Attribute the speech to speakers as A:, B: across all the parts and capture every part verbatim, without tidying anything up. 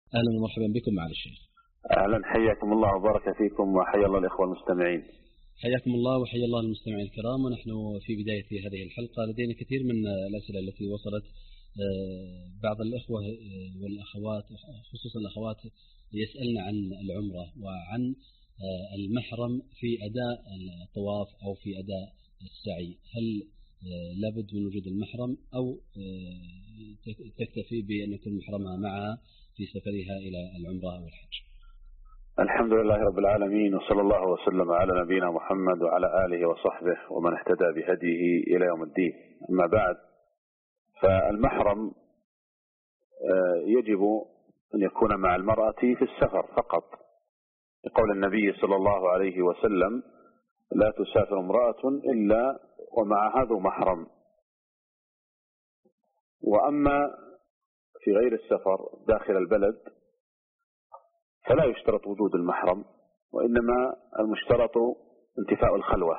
A: أهلا ومرحبا بكم معالي الشيخ.
B: أهلا، حياكم الله وبارك فيكم وحيا الله الإخوة المستمعين.
A: حياكم الله وحيا الله المستمعين الكرام. ونحن في بداية هذه الحلقة لدينا كثير من الأسئلة التي وصلت. بعض الأخوة والأخوات خصوصا الأخوات يسألن عن العمرة وعن المحرم في أداء الطواف أو في أداء السعي، هل لابد من وجود المحرم أو تكتفي بأن يكون محرمها معها في سفرها إلى العمرة أو الحج؟
B: الحمد لله رب العالمين، وصلى الله وسلم على نبينا محمد وعلى آله وصحبه ومن اهتدى بهديه إلى يوم الدين. أما بعد، فالمحرم يجب أن يكون مع المرأة في السفر فقط، لقول النبي صلى الله عليه وسلم: لا تسافر امرأة إلا ومعها ذو محرم. وأما في غير السفر داخل البلد فلا يشترط وجود المحرم، وإنما المشترط انتفاء الخلوة،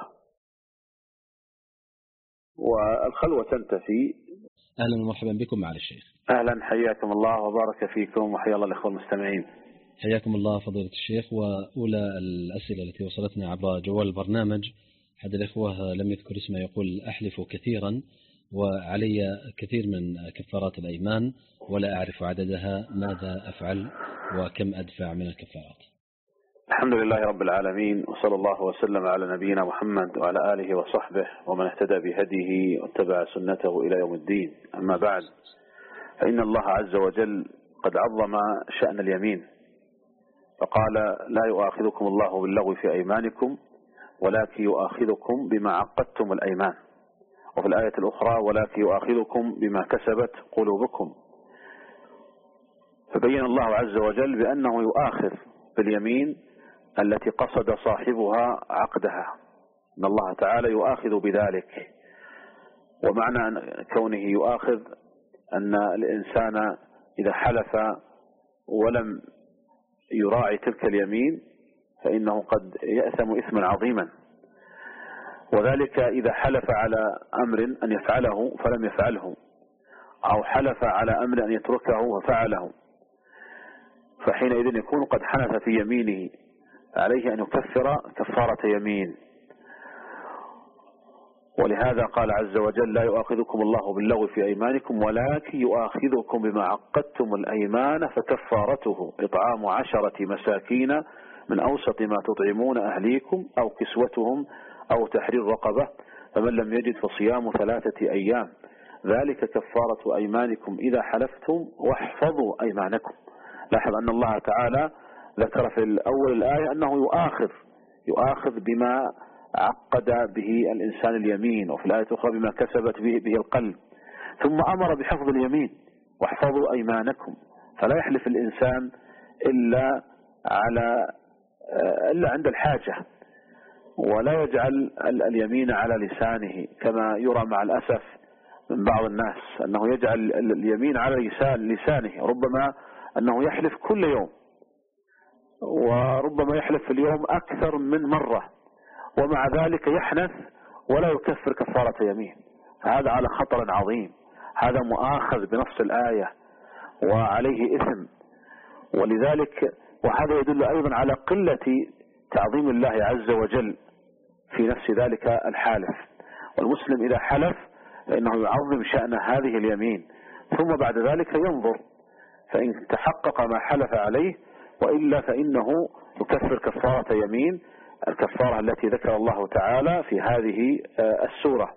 B: والخلوة تنتفي.
A: أهلا ومرحبا بكم معالي الشيخ.
B: أهلا، حياكم الله وبارك فيكم وحيا الله الإخوة المستمعين.
A: حياكم الله فضيلة الشيخ. وأولى الأسئلة التي وصلتنا عبر جوال البرنامج، أحد الإخوة لم يذكر اسمه يقول: أحلف كثيرا وعلي كثير من كفارات الأيمان ولا أعرف عددها، ماذا أفعل وكم أدفع من الكفارات؟
B: الحمد لله رب العالمين، وصلى الله وسلم على نبينا محمد وعلى آله وصحبه ومن اهتدى بهديه واتبع سنته إلى يوم الدين. أما بعد، فإن الله عز وجل قد عظم شأن اليمين، فقال: لا يؤاخذكم الله باللغو في أيمانكم ولكن يؤاخذكم بما عقدتم الأيمان. وفي الآية الأخرى: ولكن يؤاخذكم بما كسبت قلوبكم. فبين الله عز وجل بأنه يؤاخذ باليمين التي قصد صاحبها عقدها، إن الله تعالى يؤاخذ بذلك. ومعنى أن كونه يؤاخذ أن الإنسان إذا حلف ولم يراعي تلك اليمين فإنه قد يأثم إثما عظيما، وذلك إذا حلف على أمر أن يفعله فلم يفعله، أو حلف على أمر أن يتركه وفعله، فحينئذ يكون قد حنث في يمينه، عليه أن يكفر كفارة يمين. ولهذا قال عز وجل: لا يؤاخذكم الله باللغو في أيمانكم ولكن يؤاخذكم بما عقدتم الأيمان فكفارته إطعام عشرة مساكين من أوسط ما تطعمون أهليكم أو كسوتهم أو تحرير رقبة، فمن لم يجد فصيام ثلاثة أيام، ذلك كفارة أيمانكم إذا حلفتم واحفظوا أيمانكم. لاحظ أن الله تعالى ذكر في الأول الآية أنه يؤاخذ يؤاخذ بما عقد به الإنسان اليمين، وفي الآية الأخرى بما كسبت به, به القلب، ثم أمر بحفظ اليمين: واحفظوا أيمانكم. فلا يحلف الإنسان إلا على إلا عند الحاجة، ولا يجعل اليمين على لسانه كما يرى مع الأسف من بعض الناس، أنه يجعل اليمين على لسانه، ربما أنه يحلف كل يوم، وربما يحلف في اليوم أكثر من مرة، ومع ذلك يحنث ولا يكفر كفارة يمين. فهذا على خطر عظيم، هذا مؤاخذ بنص الآية وعليه إثم. ولذلك وهذا يدل أيضا على قلة تعظيم الله عز وجل في نفس ذلك الحالف. والمسلم إذا حلف فإنه يعظم شأن هذه اليمين، ثم بعد ذلك ينظر، فإن تحقق ما حلف عليه، وإلا فإنه يكفر كفارة يمين، الكفارة التي ذكر الله تعالى في هذه السورة.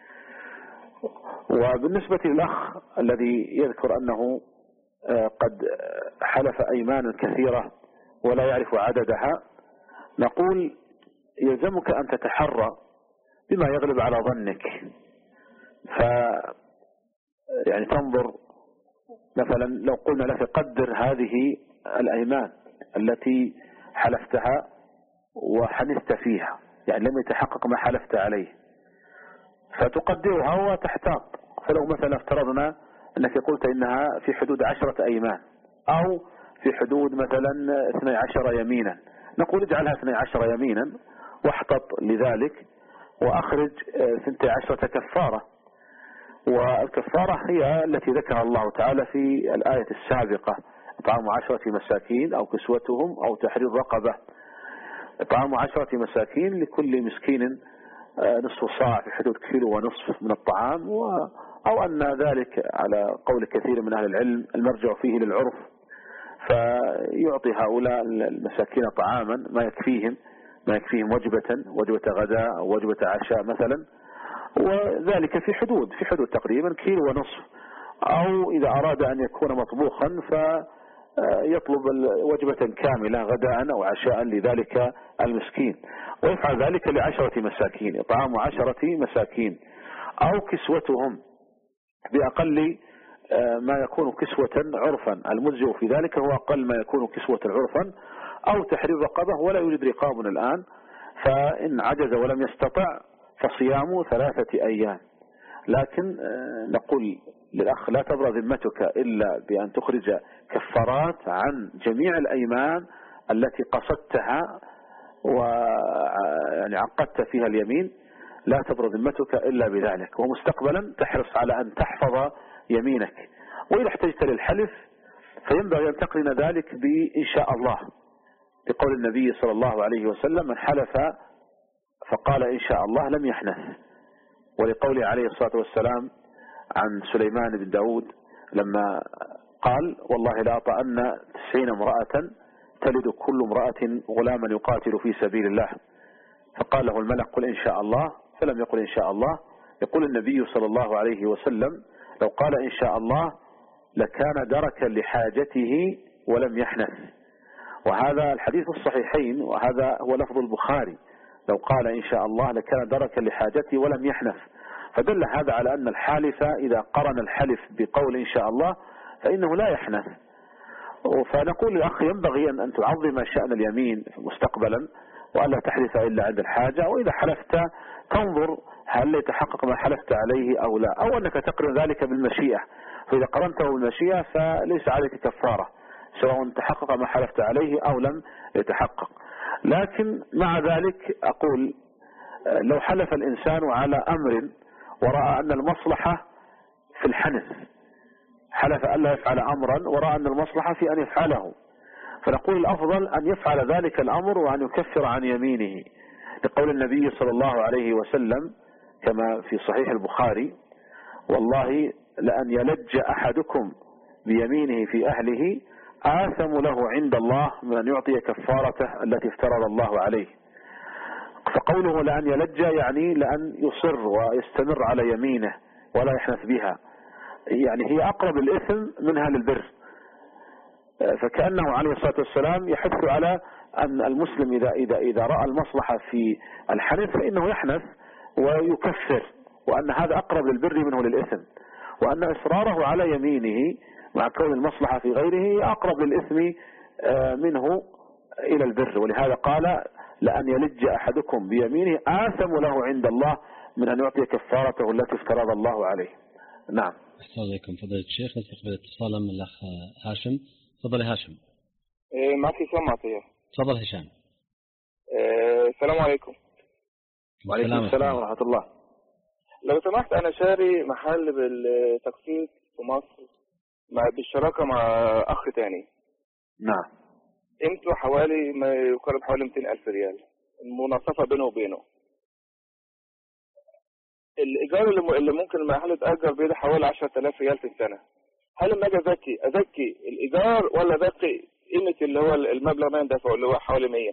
B: وبالنسبة للأخ الذي يذكر أنه قد حلف أيمانا كثيرة ولا يعرف عددها، نقول: يلزمك أن تتحرى بما يغلب على ظنك. ف يعني تنظر مثلا، لو قلنا لك قدر هذه الأيمان التي حلفتها وحنثت فيها، يعني لم يتحقق ما حلفت عليه، فتقدرها وتحتاط. فلو مثلا افترضنا أنك قلت إنها في حدود عشرة أيمان أو في حدود مثلا اثني عشر يمينا، نقول اجعلها اثني عشر يمينا واحتط لذلك وأخرج ثنتي عشرة كفارة. والكفارة هي التي ذكرها الله تعالى في الآية السابقة: إطعام عشرة مساكين أو كسوتهم أو تحرير رقبة. إطعام عشرة مساكين لكل مسكين نصف صاع في حدود كيلو ونصف من الطعام، أو أن ذلك على قول كثير من أهل العلم المرجع فيه للعرف، فيعطي هؤلاء المساكين طعاما ما يكفيهم ما يكفيهم وجبة وجبة غداء أو وجبة عشاء مثلا، وذلك في حدود في حدود تقريبا كيلو ونصف. أو إذا أراد أن يكون مطبوخا فيطلب وجبة كاملة غداء أو عشاء لذلك المسكين، ويفعل ذلك لعشرة مساكين، إطعام عشرة مساكين. أو كسوتهم بأقل ما يكون كسوة عرفا، المجزئ في ذلك هو أقل ما يكون كسوة عرفا. أو تحرير رقبة، ولا يوجد رقاب الآن، فإن عجز ولم يستطع فصيام ثلاثة أيام. لكن نقول للأخ لا تبرأ ذمتك إلا بأن تخرج كفارات عن جميع الأيمان التي قصدتها ويعني عقدت فيها اليمين، لا تبرأ ذمتك إلا بذلك. ومستقبلا تحرص على أن تحفظ يمينك، وإذا احتجت للحلف فينبغي أن تقرن ذلك بإن شاء الله، لقول النبي صلى الله عليه وسلم: من حلف فقال إن شاء الله لم يحنث. ولقوله عليه الصلاة والسلام عن سليمان بن داود لما قال: والله لا أطأن تسعين امرأة تلد كل امرأة غلاما يقاتل في سبيل الله. فقال له الملك: قل إن شاء الله، فلم يقل إن شاء الله. يقول النبي صلى الله عليه وسلم: لو قال إن شاء الله لكان دركا لحاجته ولم يحنث. وهذا الحديث الصحيحين، وهذا هو لفظ البخاري: لو قال إن شاء الله لكان دركا لحاجته ولم يحنث. فدل هذا على أن الحالف إذا قرن الحلف بقول إن شاء الله فإنه لا يحنث. فنقول للأخ ينبغي أن تعظم شأن اليمين مستقبلا، وألا تحلف إلا عند الحاجة، وإذا حلفت تنظر هل يتحقق ما حلفت عليه أو لا، أو أنك تقرن ذلك بالمشيئة. فإذا قرنته بالمشيئة فليس عليك كفارة سواء تحقق ما حلفت عليه أو لم يتحقق. لكن مع ذلك أقول لو حلف الإنسان على أمر ورأى أن المصلحة في الحنث، حلف ألا يفعل أمرا ورأى أن المصلحة في أن يفعله، فنقول الأفضل أن يفعل ذلك الأمر وأن يكفر عن يمينه، لقول النبي صلى الله عليه وسلم كما في صحيح البخاري: والله لأن يلج أحدكم بيمينه في أهله آثم له عند الله من أن يعطي كفارته التي افترض الله عليه. فقوله لأن يلج يعني لأن يصر ويستمر على يمينه ولا يحنث بها، يعني هي أقرب الإثم منها للبر. فكأنه عليه الصلاة والسلام يحث على أن المسلم إذا, إذا, إذا رأى المصلحة في الحنث فإنه يحنث ويكفر، وأن هذا أقرب للبر منه للإثم، وأن إصراره على يمينه مع كون المصلحة في غيره أقرب للإثم منه إلى البر. ولهذا قال: لأن يلج أحدكم بيمينه آثم له عند الله من أن يعطي كفارته التي افترض الله عليه. نعم.
A: السلام عليكم فضيلة الشيخ، نستقبل اتصالا من الأخ هاشم. تفضل يا هاشم.
C: إيه معك هشام عطية.
A: تفضل هشام.
C: إيه السلام عليكم.
B: وعليكم السلام ورحمة الله.
C: لو سمحت أنا شاري محل بالتقسيط في مصر مع بالشراكة مع أخ تاني.
B: نعم.
C: قيمته حوالي ما يقارب حوالي مئتين ألف ريال، المناصفة بينه وبينه. الإيجار اللي ممكن المحل يتأجر بيه حوالي عشرة آلاف ريال في السنة. هل لما أجي أزكي أزكي الإيجار ولا أزكي قيمة اللي هو المبلغ ما يندفع اللي هو حوالي مية؟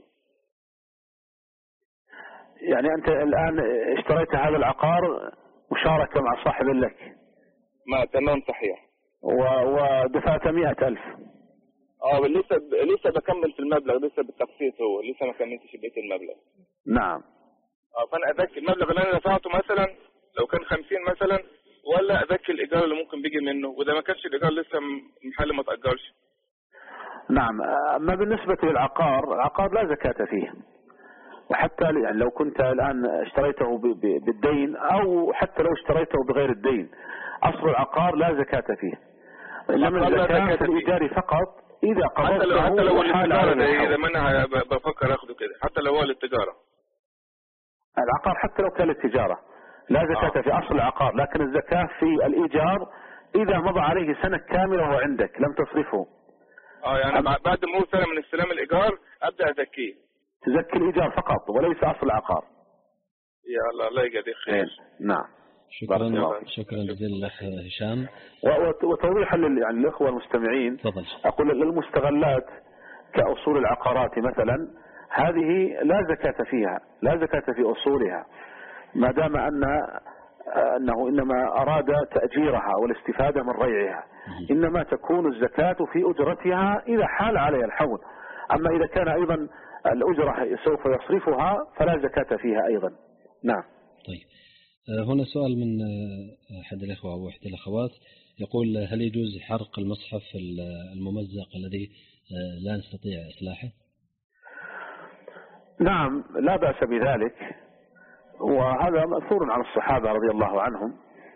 B: يعني أنت الآن اشتريت هذا العقار مشاركة مع صاحب لك؟
C: ما تمام صحيح.
B: ودفعت مئة ألف.
C: اه لسه لسه بكمل في المبلغ، لسه بالتقسيط، هو لسه ما كملتش بقية المبلغ.
B: نعم.
C: اه فانا اذكي المبلغ اللي انا دفعته مثلا لو كان خمسين مثلا، ولا اذكي الايجار اللي ممكن بيجي منه، وده ما كانش الايجار لسه المحل ما تاجرش.
B: نعم. اما بالنسبة للعقار، العقار لا زكاة فيه، وحتى يعني لو كنت الآن اشتريته بالدين أو حتى لو اشتريته بغير الدين، أصل العقار لا زكاة فيه، إنما الزكاة في الإيجار فقط إذا قبضته
C: حتى لو التجارة، إذا ما أنا بفكر أخده كده، حتى لو هو للتجارة.
B: العقار حتى لو كان للتجارة لا زكاة آه. في أصل العقار، لكن الزكاة في الإيجار إذا مضى عليه سنة كاملة وهو عندك لم تصرفه،
C: اه يعني بعد مرور سنة من استلام الإيجار أبدأ أزكيه.
B: تزكي الإيجار فقط وليس أصل العقار.
C: يا الله الله يجزيك خير.
B: نعم.
A: شكرا شكرا جزيلا الأخ هشام.
B: وتوضيحا يعني الأخوة المستمعين،
A: تفضل.
B: أقول للمستغلات كأصول العقارات مثلا هذه لا زكاة فيها، لا زكاة في أصولها ما دام أن أنه إنما أراد تأجيرها والاستفادة من ريعها، إنما تكون الزكاة في أجرتها إذا حال عليها الحول. أما إذا كان أيضا الأجرة سوف يصرفها فلا زكاة فيها أيضا. نعم.
A: طيب هنا سؤال من أحد الأخوة أو إحدى الأخوات يقول هل يجوز حرق المصحف الممزق الذي لا نستطيع إصلاحه؟
B: نعم لا بأس بذلك، وهذا مأثور عن الصحابة رضي الله عنهم.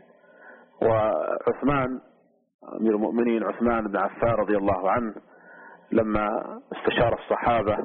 B: وعثمان أمير المؤمنين عثمان بن عفان رضي الله عنه لما استشار الصحابة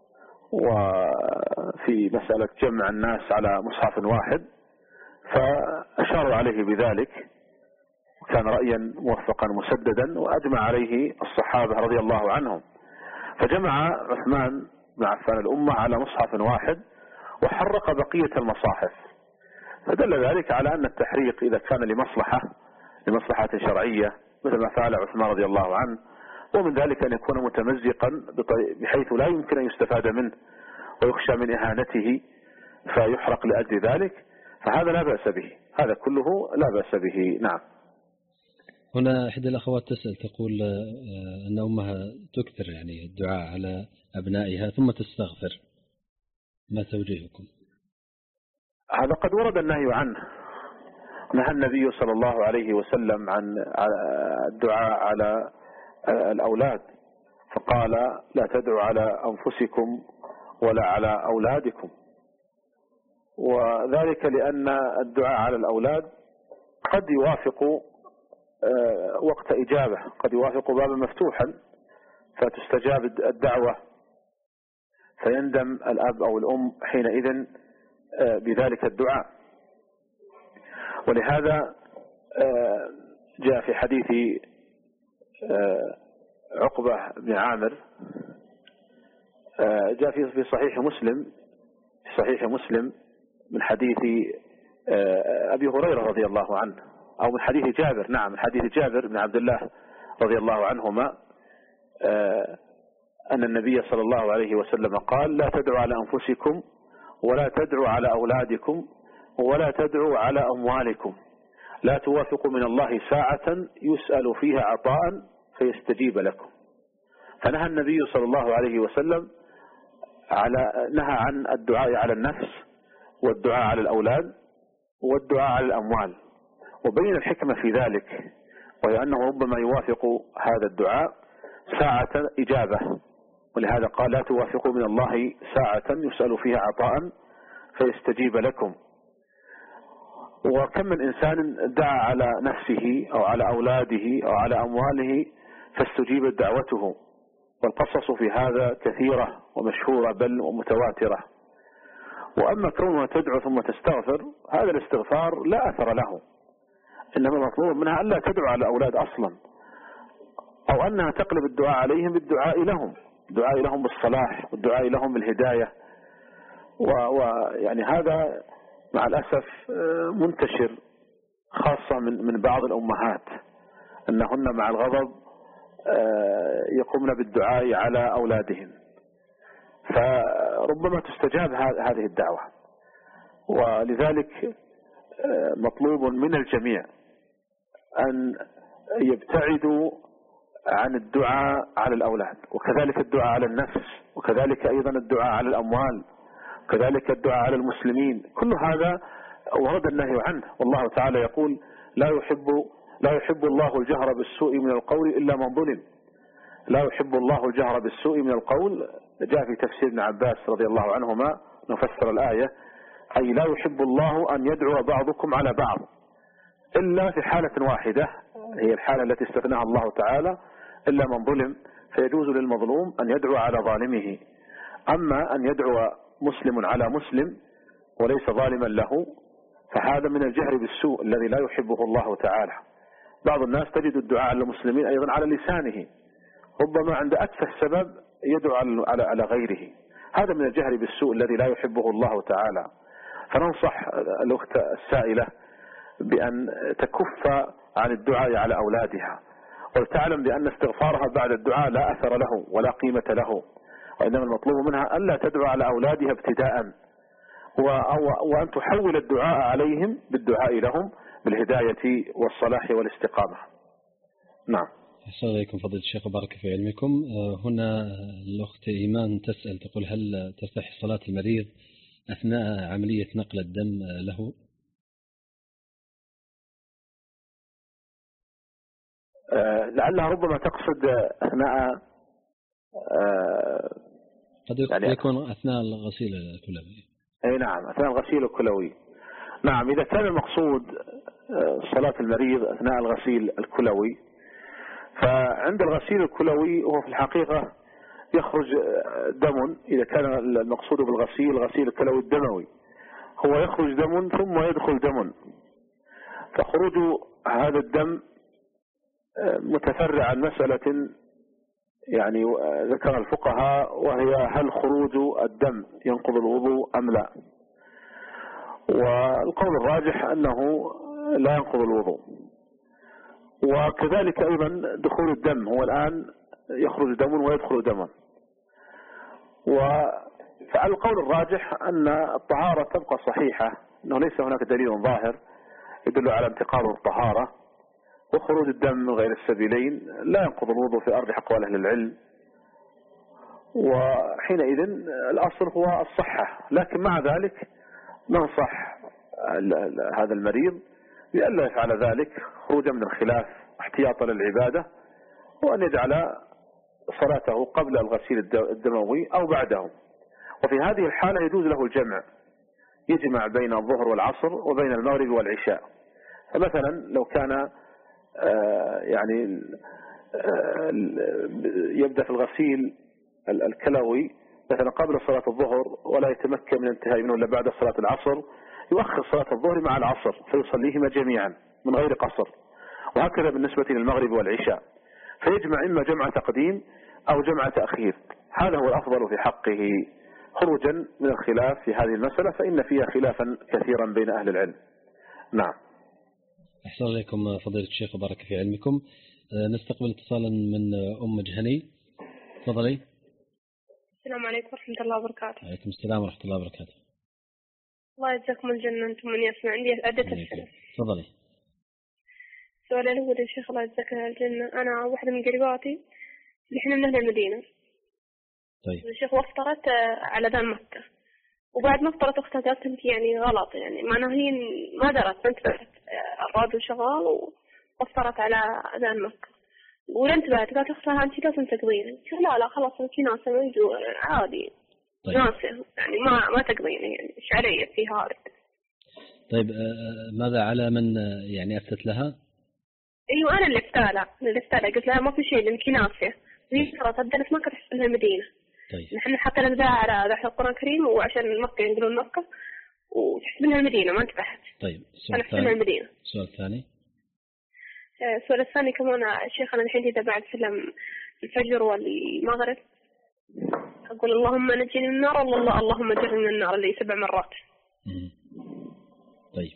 B: وفي مسألة جمع الناس على مصحف واحد فأشاروا عليه بذلك، وكان رأيا موفقا مسددا وأجمع عليه الصحابة رضي الله عنهم، فجمع عثمان بن عفان الأمة على مصحف واحد وحرق بقية المصاحف. فدل ذلك على أن التحريق إذا كان لمصلحة لمصلحة شرعية مثل ما فعل عثمان رضي الله عنه، ومن ذلك أن يكون متمزقا بحيث لا يمكن أن يستفاد منه ويخشى من إهانته فيحرق لأجل ذلك، فهذا لا بأس به، هذا كله لا بأس به. نعم.
A: هنا إحدى الأخوات تسأل تقول أن أمها تكثر يعني الدعاء على أبنائها ثم تستغفر، ما توجيهكم؟
B: هذا قد ورد النهي عنه، نهى النبي صلى الله عليه وسلم عن الدعاء على الأولاد، فقال لا تدعوا على أنفسكم ولا على أولادكم، وذلك لأن الدعاء على الأولاد قد يوافق وقت إجابة، قد يوافق بابا مفتوحا فتستجاب الدعوة فيندم الأب أو الأم حينئذ بذلك الدعاء. ولهذا جاء في حديث عقبة بن عامر، جاء في صحيح مسلم في صحيح مسلم من حديث أبي هريرة رضي الله عنه، أو من حديث جابر، نعم من حديث جابر بن عبد الله رضي الله عنهما أن النبي صلى الله عليه وسلم قال لا تدعوا على أنفسكم ولا تدعوا على أولادكم ولا تدعوا على أموالكم، لا توافقوا من الله ساعة يسأل فيها عطاء فيستجيب لكم. فنهى النبي صلى الله عليه وسلم على نهى عن الدعاء على النفس والدعاء على الأولاد والدعاء على الأموال، وبين الحكمة في ذلك، وهي أنه ربما يوافق هذا الدعاء ساعة إجابة، ولهذا قال لا توافقوا من الله ساعة يسأل فيها عطاء فيستجيب لكم. وكم من إنسان دعا على نفسه أو على أولاده أو على أمواله فاستجيبت دعوته، والقصص في هذا كثيرة ومشهورة بل ومتواترة. وأما كونها تدعو ثم تستغفر، هذا الاستغفار لا أثر له، إنما مطلوب منها ألا تدعو على الأولاد أصلا، أو أنها تقلب الدعاء عليهم بالدعاء لهم، الدعاء لهم بالصلاح والدعاء لهم بالهداية. ويعني هذا مع الأسف منتشر خاصة من من بعض الأمهات، أنهن مع الغضب يقومن بالدعاء على أولادهم، فربما تستجاب هذه الدعوة. ولذلك مطلوب من الجميع أن يبتعدوا عن الدعاء على الأولاد، وكذلك الدعاء على النفس، وكذلك أيضا الدعاء على الأموال، وكذلك الدعاء على المسلمين. كل هذا ورد النهي عنه، والله تعالى يقول لا يحب لا يحب الله الجهر بالسوء من القول إلا من ظلم. لا يحب الله الجهر بالسوء من القول، جاء في تفسير ابن عباس رضي الله عنهما نفسر الآية، أي لا يحب الله أن يدعو بعضكم على بعض إلا في حالة واحدة، هي الحالة التي استثناها الله تعالى، إلا من ظلم، فيجوز للمظلوم أن يدعو على ظالمه. أما أن يدعو مسلم على مسلم وليس ظالما له فهذا من الجهر بالسوء الذي لا يحبه الله تعالى. بعض الناس تجد الدعاء على المسلمين أيضا على لسانه، ربما عند أتفه سبب يدعو على على غيره. هذا من الجهل بالسوء الذي لا يحبه الله تعالى. فننصح الأخت السائلة بأن تكف عن الدعاء على أولادها، ولتعلم بأن استغفارها بعد الدعاء لا أثر له ولا قيمة له، وإنما المطلوب منها ألا تدعو على أولادها ابتداء، وأن تحول الدعاء عليهم بالدعاء لهم بالهداية والصلاح والاستقامة. نعم.
A: السلام عليكم فضيلة الشيخ، بارك في علمكم. هنا الأخت إيمان تسأل تقول: هل تصح صلاة المريض أثناء عملية نقل الدم له؟
B: أه لعلها ربما تقصد أثناء أه
A: قد يعني يكون أثناء الغسيل الكلوي.
B: أي نعم، أثناء الغسيل الكلوي. نعم، إذا كان المقصود صلاة المريض أثناء الغسيل الكلوي، فعند الغسيل الكلوي هو في الحقيقة يخرج دم. إذا كان المقصود بالغسيل الغسيل الكلوي الدموي، هو يخرج دم ثم يدخل دم، فخروج هذا الدم متفرع عن مسألة يعني ذكر الفقهاء، وهي هل خروج الدم ينقض الوضوء أم لا؟ والقول الراجح أنه لا ينقض الوضوء. وكذلك أيضا دخول الدم، هو الآن يخرج دم ويدخل دم، فالقول الراجح أن الطهارة تبقى صحيحة، أنه ليس هناك دليل ظاهر يدل على انتقاض الطهارة، وخروج الدم من غير السبيلين لا ينقض الوضوء في أرجح أقوال أهل العلم، وحينئذ الأصل هو الصحة. لكن مع ذلك ننصح هذا المريض بأن لا يفعل ذلك خروجا من الخلاف احتياطا للعبادة، وأن يجعل صلاته قبل الغسيل الدموي أو بعده. وفي هذه الحالة يجوز له الجمع، يجمع بين الظهر والعصر وبين المغرب والعشاء. فمثلا لو كان يعني يبدأ في الغسيل الكلوي مثلا قبل صلاة الظهر ولا يتمكن من انتهاء منه إلا بعد صلاة العصر، يؤخر صلاة الظهر مع العصر فيصليهما جميعا من غير قصر. وهكذا بالنسبة للمغرب والعشاء، فيجمع إما جمع تقديم أو جمع تأخير. هذا هو الأفضل في حقه خروجا من الخلاف في هذه المسألة، فإن فيها خلافا كثيرا بين أهل العلم. نعم.
A: أحسن عليكم فضيلة الشيخ وبارك في علمكم. نستقبل اتصالا من أم جهني. تفضلي.
D: السلام عليكم ورحمة الله وبركاته.
A: وعليكم السلام ورحمة الله وبركاته.
D: الله يجزاكم الجنة أنتم من يسمع. عندي عدة أسئلة.
A: تفضلي.
D: السؤال الأول يا شيخ الله يجزاك الجنة، أنا واحدة من قريباتي نحن من أهل المدينة.
A: طيب.
D: الشيخ وفطرت على أذان مكة، وبعد ما فطرت أختها قالت أنت يعني غلط، يعني معناها هي ما درت، ما انتبهت، الراديو شغال وفطرت على أذان مكة ولا انتبهت، قالت أختها أنت لازم تقضين. قلت لا لا خلاص أنت ناسة موجود عادي.
A: طيب.
D: ناسة يعني ما ما تقضين، يعني إيش علي في هذا.
A: طيب ماذا على من يعني أفتت لها؟
D: ايوه انا اللي افتالها، انا اللي افتالها، قلت لها ما في شيء لانك ناسيه، وهي ترى صدقت ما كنت احس انها المدينه.
A: طيب.
D: نحن حتى نبداها على ذبح القران الكريم وعشان مكه ينقلون مكه وتحس انها المدينه ما انتبهت.
A: طيب.
D: انا احس انها المدينه.
A: السؤال الثاني.
D: السؤال الثاني كمان الشيخ، انا الحين اذا بعد سلم الفجر والمغرب اقول اللهم نجني من النار، والله اللهم اجرني من النار اللي سبع مرات.
A: مم. طيب.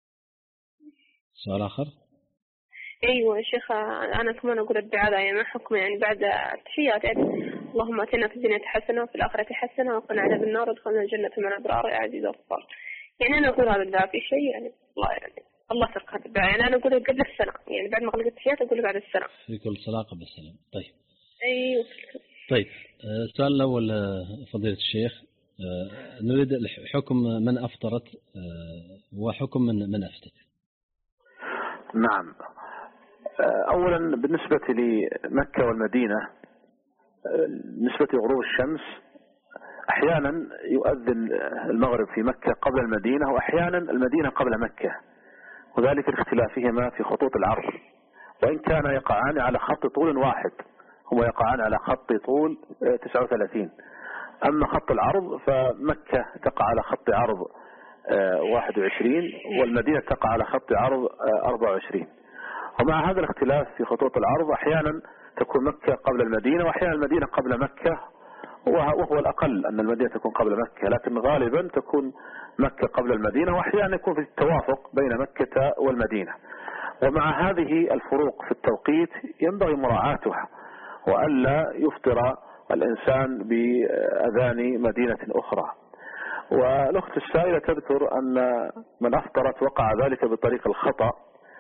A: سؤال اخر.
D: ايوه يا شيخ، انا كمان اقول الدعاء يعني ما حكم يعني بعد التحيات، يعني اللهم اتنا في الدنيا حسنه وفي الاخره حسنه وقنا عذاب النار وادخلنا الجنه مع الابرار يا عزيز الغفار. يعني انا اقول هذا الدعاء في شيء يعني الله يعني الله ترك هذا الدعاء، يعني انا اقول قبل السلام، يعني بعد ما اغلق التحيات اقول بعد السلام.
A: في كل صلاه قبل السلام. طيب.
D: ايوه.
A: طيب السؤال الاول فضيله الشيخ، نريد حكم من افطرت وحكم من من افتت.
B: نعم. أولا بالنسبة لمكة والمدينة، بالنسبة لغروب الشمس أحيانا يؤذن المغرب في مكة قبل المدينة، وأحيانا المدينة قبل مكة، وذلك لاختلافهما في خطوط العرض، وإن كان يقعان على خط طول واحد، هما يقعان على خط طول تسعة وثلاثين، أما خط العرض فمكة تقع على خط عرض واحد وعشرين والمدينة تقع على خط عرض أربعة وعشرين. ومع هذا الاختلاف في خطوط العرض أحيانا تكون مكة قبل المدينة، وأحيانا المدينة قبل مكة، وهو الأقل أن المدينة تكون قبل مكة، لكن غالبا تكون مكة قبل المدينة، وأحيانا يكون في التوافق بين مكة والمدينة. ومع هذه الفروق في التوقيت ينبغي مراعاتها، وألا يفطر الإنسان بأذان مدينة أخرى. والأخت السائلة تذكر أن من أفطرت وقع ذلك بطريق الخطأ،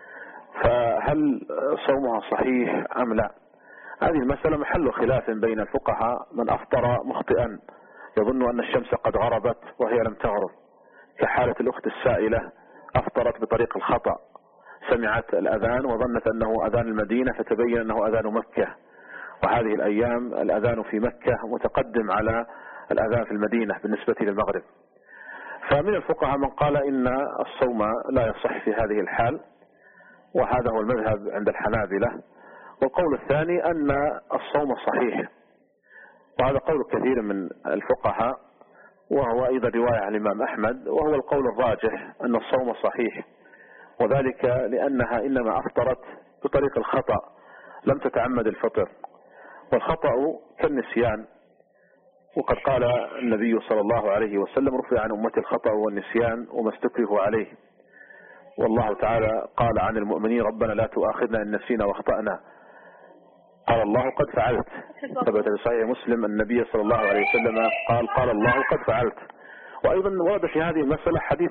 B: فهل صومها صحيح أم لا؟ هذه المسألة محل خلاف بين الفقهاء. من أفطر مخطئا يظن أن الشمس قد غربت وهي لم تغرب، كحالة الأخت السائلة أفطرت بطريق الخطأ، سمعت الأذان وظنت أنه أذان المدينة فتبين أنه أذان مكة، وهذه الأيام الأذان في مكة متقدم على الأذان في المدينة بالنسبة للمغرب. فمن الفقهاء من قال إن الصوم لا يصح في هذه الحال، وهذا هو المذهب عند الحنابلة. والقول الثاني أن الصوم صحيح، وهذا قول كثير من الفقهاء، وهو أيضا رواية عن الإمام أحمد، وهو القول الراجح أن الصوم صحيح، وذلك لأنها إنما أفطرت بطريق الخطأ، لم تتعمد الفطر، والخطأ كالنسيان. وقد قال النبي صلى الله عليه وسلم: رفع عن أمتي الخطأ والنسيان وما استكرهوا عليه. والله تعالى قال عن المؤمنين: ربنا لا تؤاخذنا إن نسينا واخطأنا. قال الله: قد فعلت. ثبت في صحيح مسلم النبي صلى الله عليه وسلم قال: قال الله قد فعلت. وأيضا ورد في هذه المسألة حديث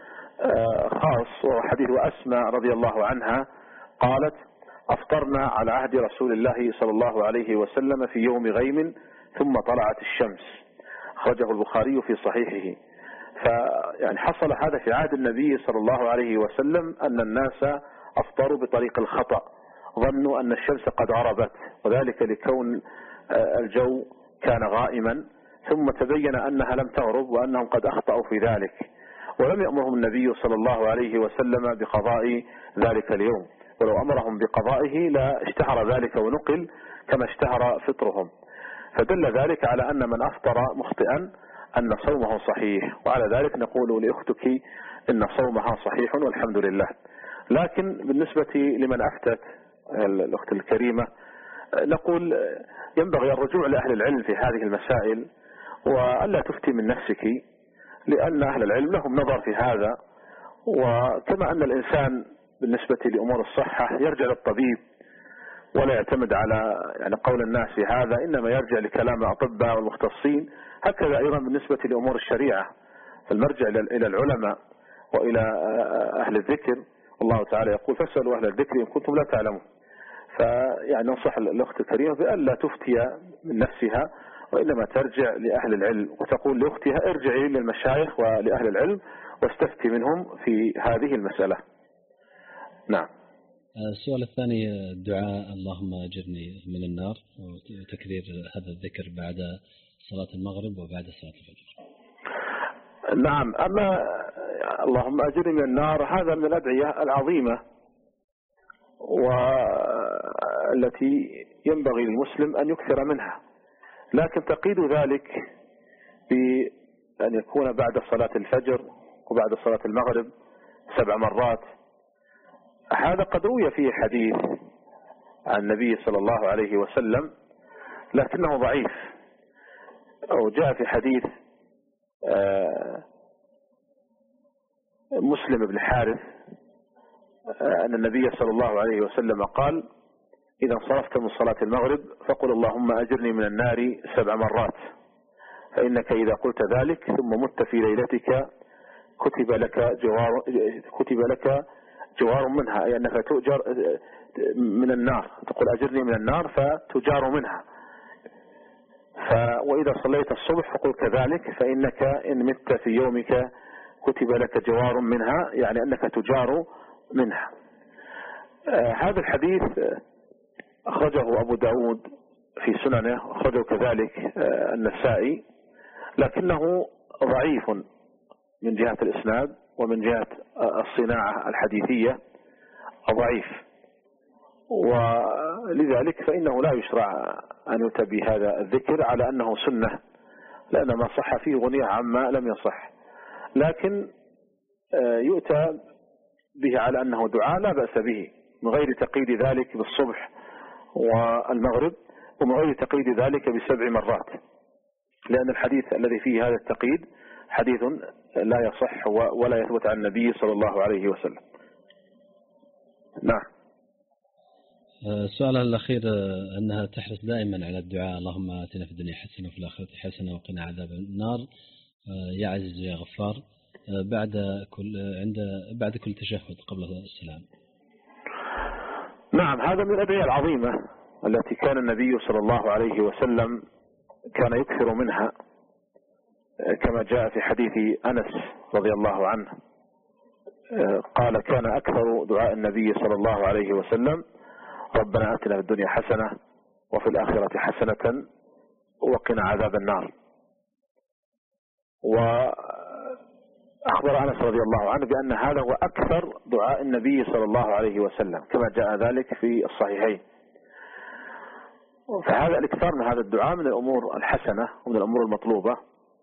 B: خاص، وهو حديث أسماء رضي الله عنها قالت: أفطرنا على عهد رسول الله صلى الله عليه وسلم في يوم غيم ثم طلعت الشمس. أخرجه البخاري في صحيحه. فيعني حصل هذا في عهد النبي صلى الله عليه وسلم، أن الناس أفطروا بطريق الخطأ، ظنوا أن الشمس قد غربت، وذلك لكون الجو كان غائما، ثم تبين أنها لم تغرب وأنهم قد أخطأوا في ذلك، ولم يأمرهم النبي صلى الله عليه وسلم بقضاء ذلك اليوم، ولو أمرهم بقضائه لا اشتهر ذلك ونقل كما اشتهر فطرهم. فدل ذلك على أن من أفطر مخطئا أن صومه صحيح، وعلى ذلك نقول لأختك إن صومها صحيح والحمد لله. لكن بالنسبة لمن أفتت الأخت الكريمة نقول ينبغي الرجوع لأهل العلم في هذه المسائل، وألا تفتي من نفسك، لأن أهل العلم لهم نظر في هذا. وكما أن الإنسان بالنسبة لأمور الصحة يرجع للطبيب ولا يعتمد على يعني قول الناس في هذا، إنما يرجع لكلام الأطباء والمختصين، هكذا أيضا بالنسبة لأمور الشريعة، فالمرجع إلى العلماء وإلى أهل الذكر. الله تعالى يقول: فاسألوا أهل الذكر إن كنتم لا تعلمون. فيعني ننصح الأخت الكريمة بأن لا تفتي من نفسها، وإنما ترجع لأهل العلم، وتقول لأختها: ارجعي للمشايخ ولأهل العلم واستفتي منهم في هذه المسألة. نعم.
A: السؤال الثاني الدعاء: اللهم أجرني من النار، وتكرير هذا الذكر بعد صلاة المغرب وبعد صلاة الفجر.
B: نعم. أما اللهم أجرني من النار هذا من الأدعية العظيمة، والتي ينبغي للمسلم أن يكثر منها، لكن تقييد ذلك بأن يكون بعد صلاة الفجر وبعد صلاة المغرب سبع مرات، هذا قد روي فيه حديث عن النبي صلى الله عليه وسلم لكنه ضعيف. أو جاء في حديث مسلم بن حارث أن النبي صلى الله عليه وسلم قال: إذا انصرفت من صلاة المغرب فقل اللهم أجرني من النار سبع مرات، فإنك إذا قلت ذلك ثم مت في ليلتك كتب لك جوار كتب لك جوار منها، أي أنك تؤجر من النار، تقول أجرني من النار فتجار منها. ف وإذا صليت الصبح فقل كذلك، فإنك إن مت في يومك كتب لك جوار منها، يعني أنك تجار منها. آه هذا الحديث أخرجه أبو داود في سننه، أخرجه كذلك آه النسائي، لكنه ضعيف من جهة الإسناد ومن جهة الصناعة الحديثية ضعيف، ولذلك فإنه لا يشرع أن يؤتى بهذا الذكر على أنه سنة، لأن ما صح فيه غنية عما لم يصح، لكن يؤتى به على أنه دعاء لا بأس به، من غير تقييد ذلك بالصبح والمغرب، ومن غير تقييد ذلك بسبع مرات، لأن الحديث الذي فيه هذا التقييد حديث لا يصح ولا يثبت عن النبي صلى الله عليه وسلم. نعم.
A: السؤال الأخير أنها تحرص دائما على الدعاء: اللهم آتنا في الدنيا حسنة وفي الآخرة حسنة وقنا عذاب النار يا عزيز يا غفار، بعد كل عند بعد كل تشهد قبل السلام.
B: نعم، هذا من الأدعية العظيمة التي كان النبي صلى الله عليه وسلم كان يكثر منها، كما جاء في حديث أنس رضي الله عنه قال: كان أكثر دعاء النبي صلى الله عليه وسلم: ربنا آتنا في الدنيا حسنة وفي الآخرة حسنة وقنا عذاب النار. وأخبر أنس رضي الله عنه بأن هذا هو أكثر دعاء النبي صلى الله عليه وسلم، كما جاء ذلك في الصحيحين. فهذا الاكثار من هذا الدعاء من الأمور الحسنة ومن الأمور المطلوبة.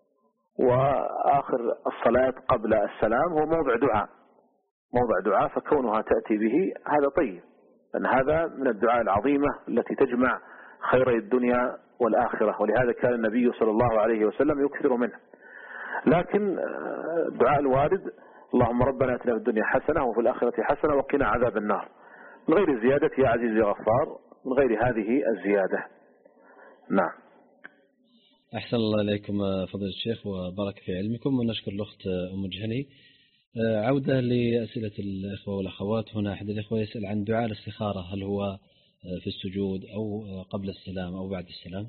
B: وآخر الصلاة قبل السلام هو موضع دعاء، موضع دعاء، فكونها تأتي به هذا طيب، لأن هذا من الدعاء العظيمة التي تجمع خيري الدنيا والآخرة، ولهذا كان النبي صلى الله عليه وسلم يكثر منه. لكن الدعاء الوارد: اللهم ربنا آتنا في الدنيا حسنة وفي الآخرة حسنة وقنا عذاب النار، من غير زيادة يا عزيز يا غفار، من غير هذه الزيادة. نعم.
A: أحسن الله إليكم فضيلة الشيخ وبارك في علمكم، ونشكر الأخت أم جهني. عودة لأسئلة الإخوة والأخوات. هنا أحد الإخوة يسأل عن دعاء الاستخارة، هل هو في السجود أو قبل السلام أو بعد السلام؟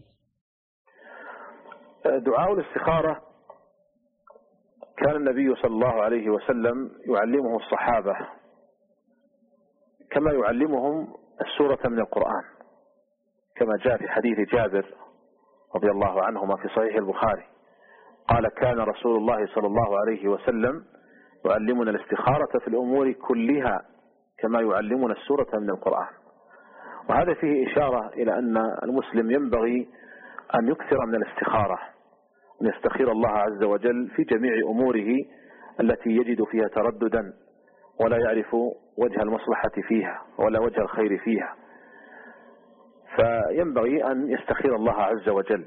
B: دعاء الاستخارة كان النبي صلى الله عليه وسلم يعلمه الصحابة كما يعلمهم السورة من القرآن، كما جاء في حديث جابر رضي الله عنهما في صحيح البخاري قال: كان رسول الله صلى الله عليه وسلم يعلمنا الاستخارة في الأمور كلها كما يعلمنا السورة من القرآن. وهذا فيه إشارة إلى أن المسلم ينبغي أن يكثر من الاستخارة، أن يستخير الله عز وجل في جميع أموره التي يجد فيها ترددا ولا يعرف وجه المصلحة فيها ولا وجه الخير فيها، فينبغي أن يستخير الله عز وجل.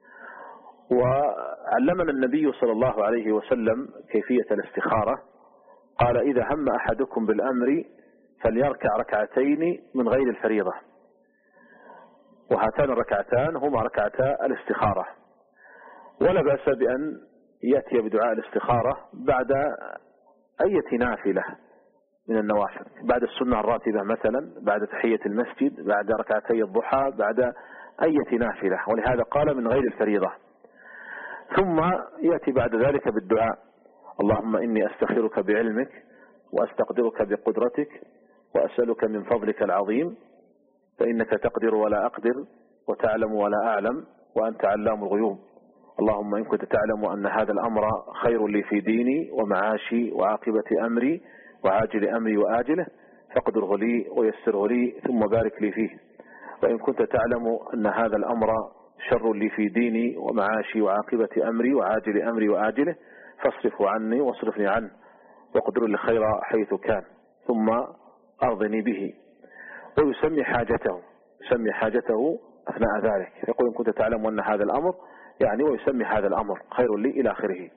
B: وعلمنا النبي صلى الله عليه وسلم كيفية الاستخارة، قال: إذا هم أحدكم بالأمر فليركع ركعتين من غير الفريضة، وهاتان الركعتان هما ركعتا الاستخارة، ولا بأس بأن يأتي بدعاء الاستخارة بعد أي نافلة من النوافل، بعد السنة الراتبة مثلا، بعد تحية المسجد، بعد ركعتي الضحى، بعد أي نافلة، ولهذا قال من غير الفريضة. ثم يأتي بعد ذلك بالدعاء: اللهم إني أستخيرك بعلمك وأستقدرك بقدرتك وأسألك من فضلك العظيم فإنك تقدر ولا أقدر وتعلم ولا أعلم وأنت علام الغيوب. اللهم إن كنت تعلم أن هذا الأمر خير لي في ديني ومعاشي وعاقبة أمري وعاجل أمري وآجله فاقدره لي ويسره لي ثم بارك لي فيه، وإن كنت تعلم أن هذا الأمر شر لي في ديني ومعاشي وعاقبة أمري وعاجل أمري وآجله فاصرفه عني واصرفني عنه واقدر لي خير حيث كان ثم أرضني به. ويسمي حاجته يسمي حاجته أثناء ذلك، يقول إن كنت تعلم أن هذا الأمر، يعني ويسمي هذا الأمر خير لي إلى آخره.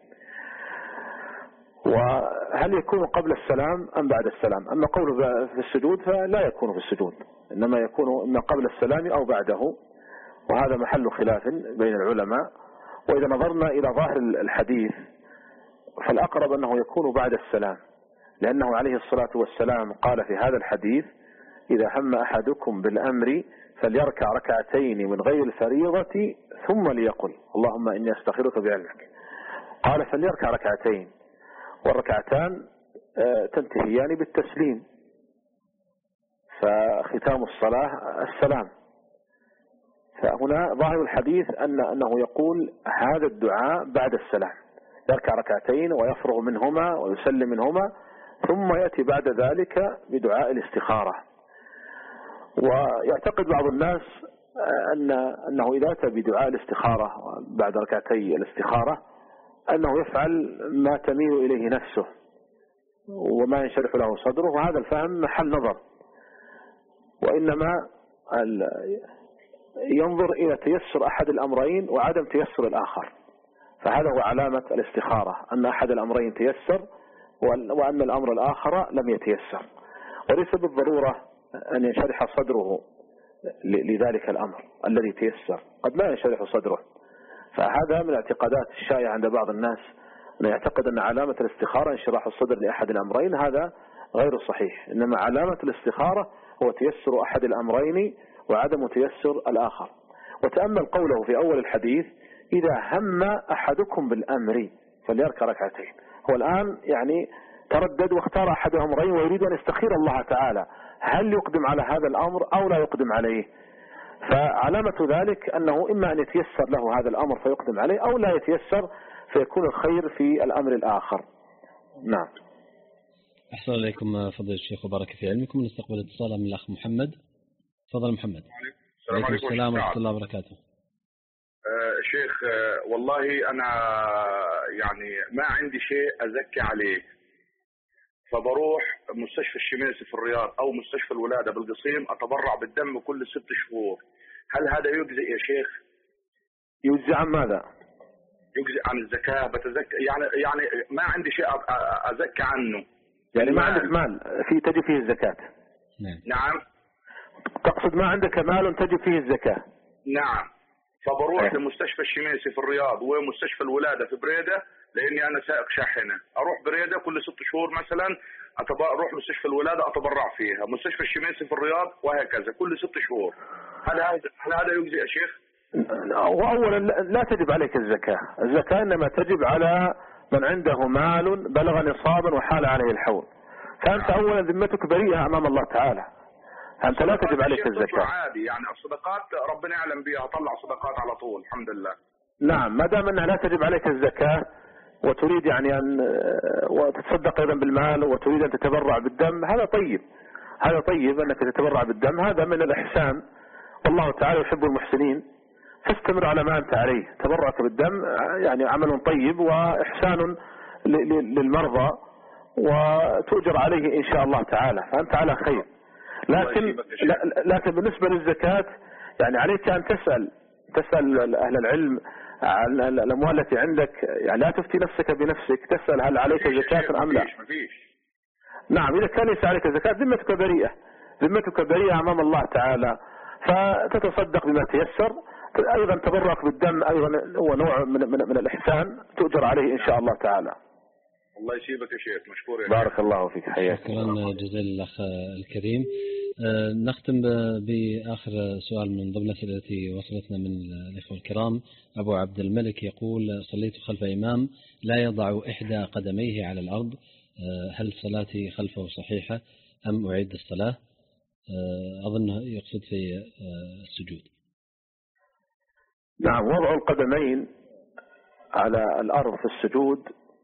B: وهل يكون قبل السلام أم بعد السلام؟ أما قوله في السجود فلا يكون في السجود، إنما يكون إما قبل السلام أو بعده، وهذا محل خلاف بين العلماء. وإذا نظرنا إلى ظاهر الحديث فالأقرب أنه يكون بعد السلام، لأنه عليه الصلاة والسلام قال في هذا الحديث: إذا هم أحدكم بالأمر فليركع ركعتين من غير الفريضة ثم ليقل اللهم إني أستخيرك بعلمك. قال فليركع ركعتين، والركعتان تنتهيان بالتسليم، فختام الصلاة السلام. فهنا ظاهر الحديث أن أنه يقول هذا الدعاء بعد السلام، يركع ركعتين ويفرغ منهما ويسلم منهما ثم يأتي بعد ذلك بدعاء الاستخارة. ويعتقد بعض الناس أن أنه إذا أتى بدعاء الاستخارة بعد ركعتي الاستخارة أنه يفعل ما تميل إليه نفسه وما ينشرح له صدره، وهذا الفهم محل نظر. وإنما ينظر إلى تيسر أحد الأمرين وعدم تيسر الآخر، فهذا هو علامة الاستخارة، أن أحد الأمرين تيسر وأن الأمر الآخر لم يتيسر، وليس بالضرورة أن ينشرح صدره لذلك الأمر الذي تيسر، قد لا ينشرح صدره. فهذا من الاعتقادات الشائعة عند بعض الناس، أن يعتقد أن علامة الاستخارة انشراح الصدر لأحد الأمرين، هذا غير صحيح، إنما علامة الاستخارة هو تيسر أحد الأمرين وعدم تيسر الآخر. وتأمل قوله في أول الحديث: إذا هم أحدكم بالأمر فليركع ركعتين. هو الآن يعني تردد واختار أحد الأمرين ويريد أن يستخير الله تعالى هل يقدم على هذا الأمر أو لا يقدم عليه، فعلامة ذلك أنه إما أن يتيسر له هذا الأمر فيقدم عليه أو لا يتيسر فيكون الخير في الأمر الآخر. نعم.
A: أحسن عليكم فضيلة الشيخ وبارك في علمكم. نستقبل اتصالا من الأخ محمد. تفضل محمد.
C: السلام عليكم.
A: السلام ورحمة الله وبركاته.
C: آه شيخ، آه والله أنا يعني ما عندي شيء أزكي عليه، فبروح مستشفى الشميسي في الرياض أو مستشفى الولادة بالقصيم أتبرع بالدم كل ست شهور، هل هذا يجزئ يا شيخ؟
B: يجزئ عن ماذا؟
C: يجزئ عن الزكاة، بتزكى يعني يعني ما عندي شيء أزكي عنه.
B: يعني ما عندك مال في تجب فيه الزكاة؟
C: نعم. نعم.
B: تقصد ما عندك مال تجب فيه الزكاة؟
C: نعم. فبروح
B: أيه.
C: لمستشفى الشميسي في الرياض ومستشفى الولادة في بريدة، لأني أنا سائق شاحنة، أروح بريدة كل ست شهور مثلا، أروح مستشفى الولادة أتبرع فيها، مستشفى الشميسي في الرياض، وهكذا كل ست شهور. هل هذا هل هذا يجزي يا شيخ؟
B: وأولا لا تجب عليك الزكاة، الزكاة إنما تجب على من عنده مال بلغ نصابا وحال عليه الحول، فأنت أولا ذمتك بريئة أمام الله تعالى، أنت لا تجب عليك الزكاة.
C: عادي يعني الصدقات ربنا يعلم بها، طلع صدقات على طول الحمد لله.
B: نعم، ما دام أنها لا تجب عليك الزكاة وتريد يعني أن وتتصدق أيضا بالمال وتريد أن تتبرع بالدم، هذا طيب، هذا طيب أنك تتبرع بالدم، هذا من الإحسان، والله تعالى يحب المحسنين، فاستمر على ما أنت عليه. تبرعك بالدم يعني عمل طيب وإحسان للمرضى وتؤجر عليه إن شاء الله تعالى، فأنت على خير. لكن لكن بالنسبة للزكاة يعني عليك أن تسأل تسأل أهل العلم عن الأموال التي عندك، يعني لا تفتي نفسك بنفسك، تسأل هل عليك زكاة أم لا. نعم، إذا كان ليس عليك زكاة ذمتك بريئة، ذمتك بريئة أمام الله تعالى، فتتصدق بما تيسر. أيضا تبرك بالدم أيضا هو نوع من, من, من الإحسان تؤجر عليه إن شاء الله تعالى.
C: الله يسيبك يا شيخ، مشكور يا
B: بارك الله فيك، حياك.
A: شكرا جزيلا الأخ الكريم. نختم بآخر سؤال من ضمن الأسئلة التي وصلتنا من الإخوة الكرام. أبو عبد الملك يقول: صليت خلف إمام لا يضع إحدى قدميه على الأرض، هل صلاتي خلفه صحيحة أم أعيد الصلاة؟ أظن يقصد في السجود.
B: نعم، وضع القدمين على الأرض في السجود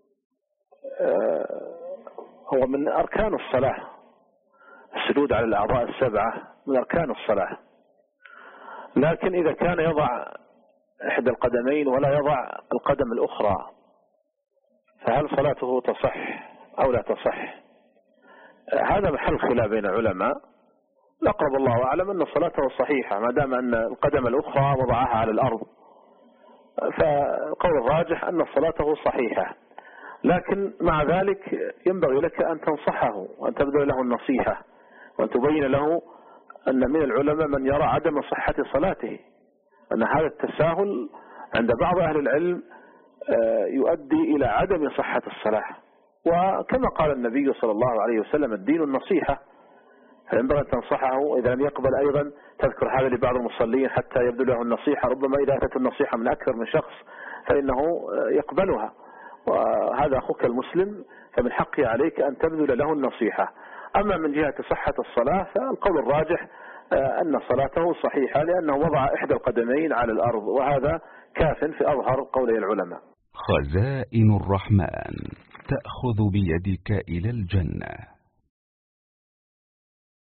B: هو من أركان الصلاة، السجود على الأعضاء السبعة من أركان الصلاة، لكن إذا كان يضع إحدى القدمين ولا يضع القدم الأخرى فهل صلاته تصح أو لا تصح؟ هذا محل خلاف بين العلماء، الأقرب الله أعلم أن صلاته صحيحة ما دام أن القدم الأخرى وضعها على الأرض، فالقول الراجح أن صلاته صحيحة، لكن مع ذلك ينبغي لك أن تنصحه وأن تبذل له النصيحة وأن تبين له أن من العلماء من يرى عدم صحة صلاته، أن هذا التساهل عند بعض أهل العلم يؤدي إلى عدم صحة الصلاة، وكما قال النبي صلى الله عليه وسلم: الدين النصيحة، فينبغي أن تنصحه، وإذا لم يقبل أيضا تذكر هذا لبعض المصلين حتى يبذل له النصيحة، ربما إذا أتت النصيحة من أكثر من شخص فإنه يقبلها، وهذا أخوك المسلم فمن حقه عليك أن تبذل له النصيحة. أما من جهة صحة الصلاة فالقول الراجح أن صلاته صحيحة لأنه وضع إحدى القدمين على الأرض، وهذا كاف في أظهر قولي العلماء.
E: خزائن الرحمن تأخذ بيدك إلى الجنة.